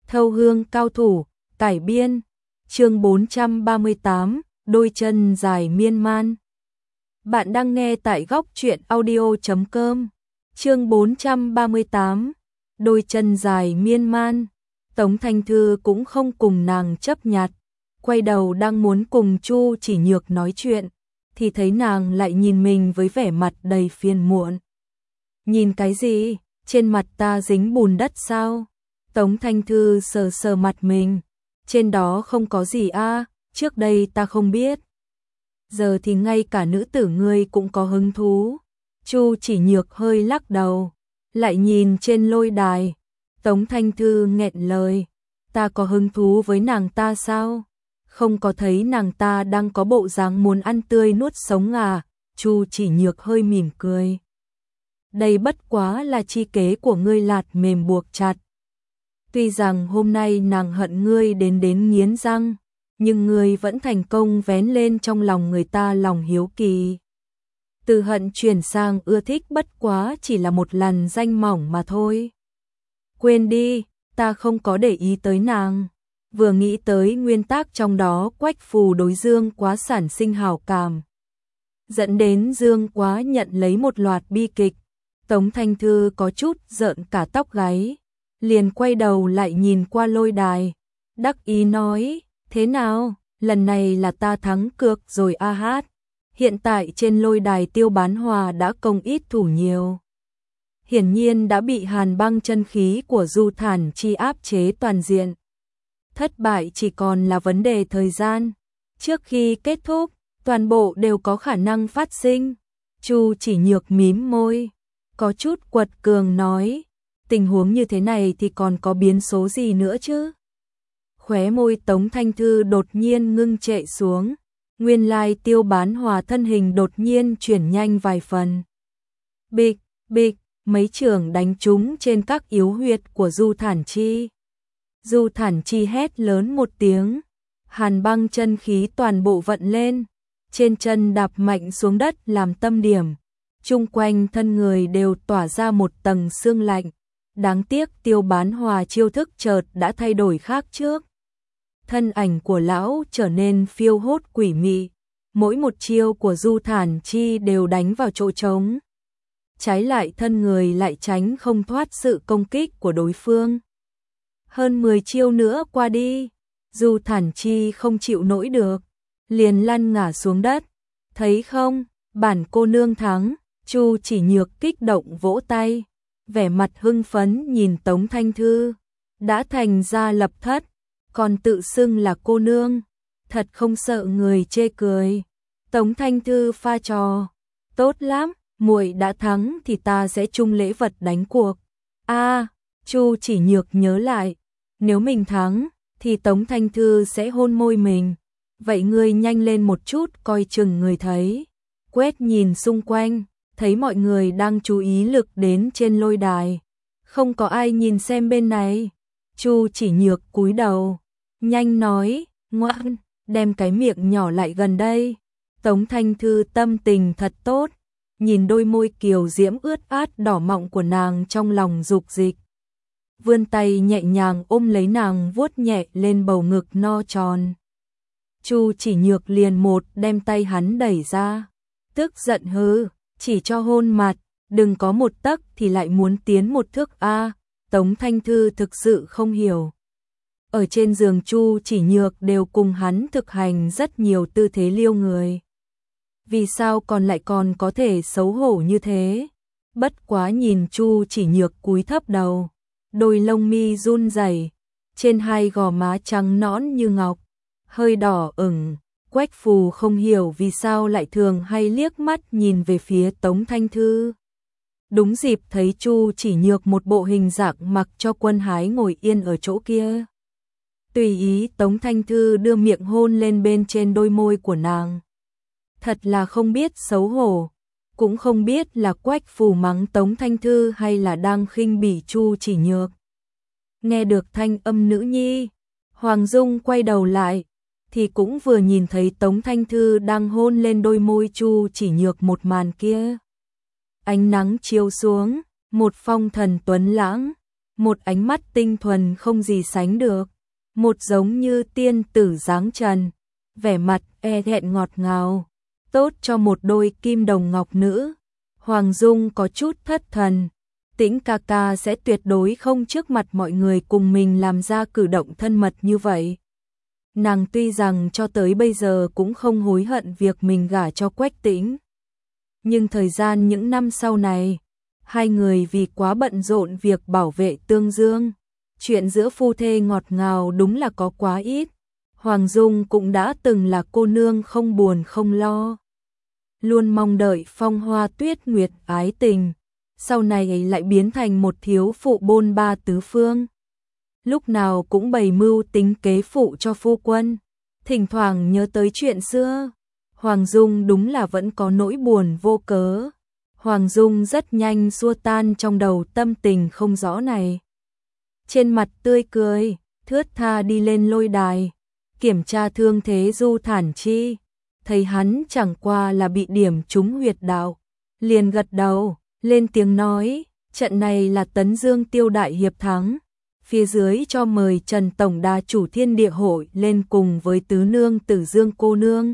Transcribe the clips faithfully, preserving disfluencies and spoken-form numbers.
Thâu hương cao thủ, cải biên, chương bốn trăm ba mươi tám, đôi chân dài miên man. Bạn đang nghe tại góc truyện audio chấm com, chương bốn trăm ba mươi tám, đôi chân dài miên man. Tống Thanh Thư cũng không cùng nàng chấp nhặt, quay đầu đang muốn cùng Chu Chỉ Nhược nói chuyện, thì thấy nàng lại nhìn mình với vẻ mặt đầy phiền muộn. Nhìn cái gì, trên mặt ta dính bùn đất sao? Tống Thanh Thư sờ sờ mặt mình, trên đó không có gì a, trước đây ta không biết. Giờ thì ngay cả nữ tử ngươi cũng có hứng thú. Chu Chỉ Nhược hơi lắc đầu, lại nhìn trên lôi đài. Tống Thanh Thư nghẹn lời, ta có hứng thú với nàng ta sao? Không có thấy nàng ta đang có bộ dáng muốn ăn tươi nuốt sống à? Chu Chỉ Nhược hơi mỉm cười. Đây bất quá là chi kế của ngươi lạt mềm buộc chặt. Tuy rằng hôm nay nàng hận ngươi đến đến nghiến răng, nhưng ngươi vẫn thành công vén lên trong lòng người ta lòng hiếu kỳ. Từ hận chuyển sang ưa thích bất quá chỉ là một lần danh mỏng mà thôi. Quên đi, ta không có để ý tới nàng. Vừa nghĩ tới nguyên tắc trong đó, Quách Phù đối Dương Quá sản sinh hảo cảm, dẫn đến Dương Quá nhận lấy một loạt bi kịch. Tống Thanh Thư có chút rợn cả tóc gáy, liền quay đầu lại nhìn qua lôi đài, đắc ý nói, thế nào, lần này là ta thắng cược rồi a hát. Hiện tại trên lôi đài Tiêu Bán Hòa đã công ít thủ nhiều. Hiển nhiên đã bị hàn băng chân khí của Du Thản Chi áp chế toàn diện. Thất bại chỉ còn là vấn đề thời gian. Trước khi kết thúc, toàn bộ đều có khả năng phát sinh. Chu Chỉ Nhược mím môi, có chút quật cường nói, tình huống như thế này thì còn có biến số gì nữa chứ? Khóe môi Tống Thanh Thư đột nhiên ngưng trệ xuống, nguyên lai Tiêu Bán Hòa thân hình đột nhiên chuyển nhanh vài phần. Bịch, bịch, mấy chưởng đánh trúng trên các yếu huyệt của Du Thản Chi. Du Thản Chi hét lớn một tiếng, hàn băng chân khí toàn bộ vận lên, trên chân đạp mạnh xuống đất làm tâm điểm. Chung quanh thân người đều tỏa ra một tầng sương lạnh. Đáng tiếc Tiêu Bán Hòa chiêu thức chợt đã thay đổi khác trước. Thân ảnh của lão trở nên phiêu hốt quỷ mị, mỗi một chiêu của Du Thản Chi đều đánh vào chỗ trống. Trái lại thân người lại tránh không thoát sự công kích của đối phương. Hơn mười chiêu nữa qua đi, Du Thản Chi không chịu nổi được, liền lăn ngả xuống đất. Thấy không, bản cô nương thắng. Chu Chỉ Nhược kích động vỗ tay, vẻ mặt hưng phấn nhìn Tống Thanh Thư, đã thành ra lập thất, còn tự xưng là cô nương, thật không sợ người chê cười. Tống Thanh Thư pha trò, tốt lắm, muội đã thắng thì ta sẽ chung lễ vật đánh cuộc. A, Chu Chỉ Nhược nhớ lại, nếu mình thắng thì Tống Thanh Thư sẽ hôn môi mình, vậy ngươi nhanh lên một chút coi chừng người thấy. Quét nhìn xung quanh, thấy mọi người đang chú ý lực đến trên lôi đài, không có ai nhìn xem bên này. Chu Chỉ Nhược cúi đầu, nhanh nói, ngoan, đem cái miệng nhỏ lại gần đây. Tống Thanh Thư tâm tình thật tốt, nhìn đôi môi kiều diễm ướt át đỏ mọng của nàng trong lòng dục dịch. Vươn tay nhẹ nhàng ôm lấy nàng vuốt nhẹ lên bầu ngực no tròn. Chu Chỉ Nhược liền một đem tay hắn đẩy ra, tức giận hừ, chỉ cho hôn mặt, đừng có một tấc thì lại muốn tiến một thước a. Tống Thanh Thư thực sự không hiểu. Ở trên giường Chu Chỉ Nhược đều cùng hắn thực hành rất nhiều tư thế liêu người. Vì sao còn lại còn có thể xấu hổ như thế? Bất quá nhìn Chu Chỉ Nhược cúi thấp đầu, đôi lông mi run rẩy, trên hai gò má trắng nõn như ngọc, hơi đỏ ửng. Quách Phù không hiểu vì sao lại thường hay liếc mắt nhìn về phía Tống Thanh Thư. Đúng dịp thấy Chu Chỉ Nhược một bộ hình dạng mặc cho quân hái ngồi yên ở chỗ kia. Tùy ý Tống Thanh Thư đưa miệng hôn lên bên trên đôi môi của nàng. Thật là không biết xấu hổ, cũng không biết là Quách Phù mắng Tống Thanh Thư hay là đang khinh bỉ Chu Chỉ Nhược. Nghe được thanh âm nữ nhi, Hoàng Dung quay đầu lại, thì cũng vừa nhìn thấy Tống Thanh Thư đang hôn lên đôi môi Chu Chỉ Nhược một màn kia. Ánh nắng chiếu xuống, một phong thần tuấn lãng, một ánh mắt tinh thuần không gì sánh được, một giống như tiên tử dáng trần, vẻ mặt e thẹn ngọt ngào, tốt cho một đôi kim đồng ngọc nữ. Hoàng Dung có chút thất thần, Tĩnh ca ca sẽ tuyệt đối không trước mặt mọi người cùng mình làm ra cử động thân mật như vậy. Nàng tuy rằng cho tới bây giờ cũng không hối hận việc mình gả cho Quách Tĩnh, nhưng thời gian những năm sau này, hai người vì quá bận rộn việc bảo vệ Tương Dương, chuyện giữa phu thê ngọt ngào đúng là có quá ít. Hoàng Dung cũng đã từng là cô nương không buồn không lo, luôn mong đợi phong hoa tuyết nguyệt ái tình, sau này lại biến thành một thiếu phụ bôn ba tứ phương. Lúc nào cũng bày mưu tính kế phụ cho phu quân, thỉnh thoảng nhớ tới chuyện xưa, Hoàng Dung đúng là vẫn có nỗi buồn vô cớ. Hoàng Dung rất nhanh xua tan trong đầu tâm tình không rõ này. Trên mặt tươi cười, thướt tha đi lên lôi đài, kiểm tra thương thế Du Thản Chi, thấy hắn chẳng qua là bị điểm trúng huyệt đạo, liền gật đầu, lên tiếng nói, trận này là Tấn Dương Tiêu đại hiệp thắng, phía dưới cho mời Trần tổng đà chủ Thiên Địa hội lên cùng với tứ nương Tử Dương cô nương.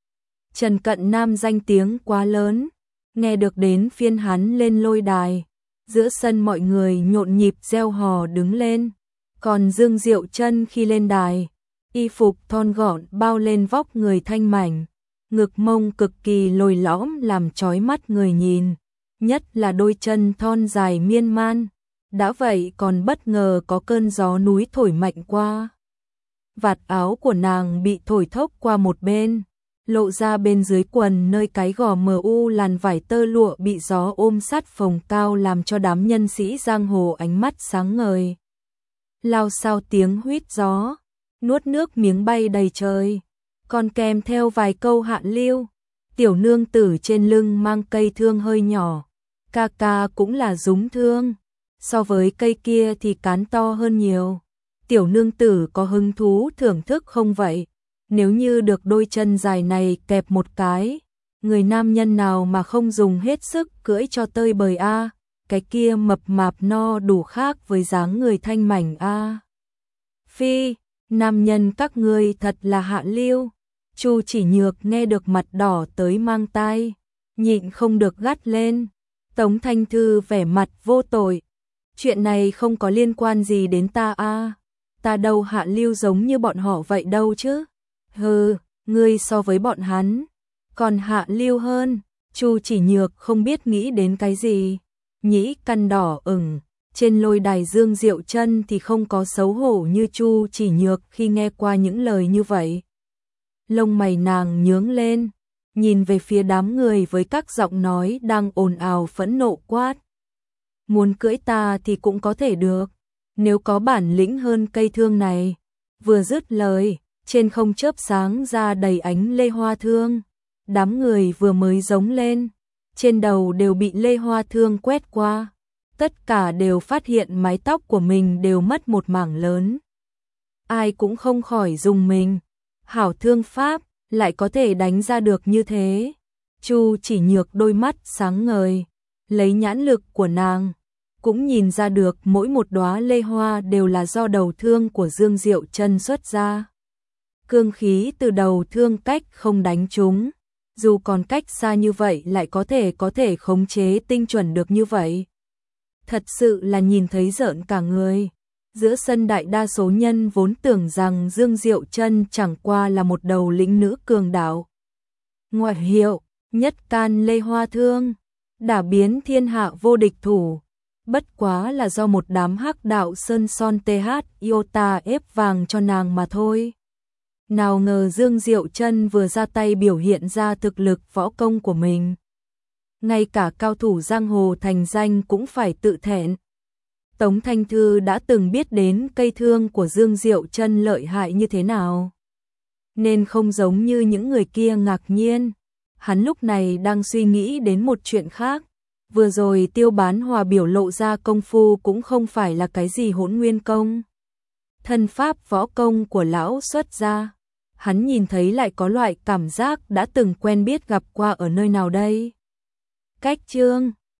Trần Cận Nam danh tiếng quá lớn, nghe được đến phiên hắn lên lôi đài, giữa sân mọi người nhộn nhịp reo hò đứng lên, còn Dương Diệu Chân khi lên đài, y phục thon gọn bao lên vóc người thanh mảnh, ngực mông cực kỳ lồi lõm làm chói mắt người nhìn, nhất là đôi chân thon dài miên man, đã vậy còn bất ngờ có cơn gió núi thổi mạnh qua. Vạt áo của nàng bị thổi thốc qua một bên, lộ ra bên dưới quần nơi cái gò mờ u làn vải tơ lụa bị gió ôm sát phồng cao làm cho đám nhân sĩ giang hồ ánh mắt sáng ngời. Lao sao tiếng huýt gió, nuốt nước miếng bay đầy trời, còn kèm theo vài câu hạ lưu. Tiểu nương tử trên lưng mang cây thương hơi nhỏ, ca ca cũng là dúng thương, so với cây kia thì cán to hơn nhiều. Tiểu nương tử có hứng thú thưởng thức không vậy? Nếu như được đôi chân dài này kẹp một cái, người nam nhân nào mà không dùng hết sức cưỡi cho tơi bời a, cái kia mập mạp no đủ khác với dáng người thanh mảnh a. Phi, nam nhân các ngươi thật là hạ lưu. Chu Chỉ Nhược nghe được mặt đỏ tới mang tai, nhịn không được gắt lên. Tống Thanh Thư vẻ mặt vô tội, chuyện này không có liên quan gì đến ta a, ta đâu hạ lưu giống như bọn họ vậy đâu chứ. Hừ, ngươi so với bọn hắn còn hạ lưu hơn. Chu Chỉ Nhược không biết nghĩ đến cái gì, nhĩ căn đỏ ửng. Trên lôi đài Dương Diệu Chân thì không có xấu hổ như Chu Chỉ Nhược khi nghe qua những lời như vậy. Lông mày nàng nhướng lên, nhìn về phía đám người với các giọng nói đang ồn ào phẫn nộ quát. Muốn cưỡi ta thì cũng có thể được, nếu có bản lĩnh hơn cây thương này. Vừa dứt lời, trên không chớp sáng ra đầy ánh lê hoa thương. Đám người vừa mới giống lên, trên đầu đều bị lê hoa thương quét qua. Tất cả đều phát hiện mái tóc của mình đều mất một mảng lớn. Ai cũng không khỏi rùng mình. Hảo thương pháp, lại có thể đánh ra được như thế. Chu Chỉ Nhược đôi mắt sáng ngời, lấy nhãn lực của nàng, cũng nhìn ra được mỗi một đóa lê hoa đều là do đầu thương của Dương Diệu Chân xuất ra. Cương khí từ đầu thương cách không đánh trúng, dù còn cách xa như vậy lại có thể có thể khống chế tinh chuẩn được như vậy. Thật sự là nhìn thấy rợn cả người. Giữa sân đại đa số nhân vốn tưởng rằng Dương Diệu Chân chẳng qua là một đầu lĩnh nữ cường đạo. Ngoại hiệu, nhất can lê hoa thương, đả biến thiên hạ vô địch thủ. Bất quá là do một đám hắc đạo sơn son th iota ép vàng cho nàng mà thôi. Nào ngờ Dương Diệu Chân vừa ra tay biểu hiện ra thực lực võ công của mình. Ngay cả cao thủ giang hồ thành danh cũng phải tự thẹn. Tống Thanh Thư đã từng biết đến cây thương của Dương Diệu Chân lợi hại như thế nào, nên không giống như những người kia ngạc nhiên. Hắn lúc này đang suy nghĩ đến một chuyện khác. Vừa rồi Tiêu Bán Hòa biểu lộ ra công phu cũng không phải là cái gì hỗn nguyên công. Thân pháp võ công của lão xuất ra, hắn nhìn thấy lại có loại cảm giác đã từng quen biết gặp qua ở nơi nào đây. Cách chương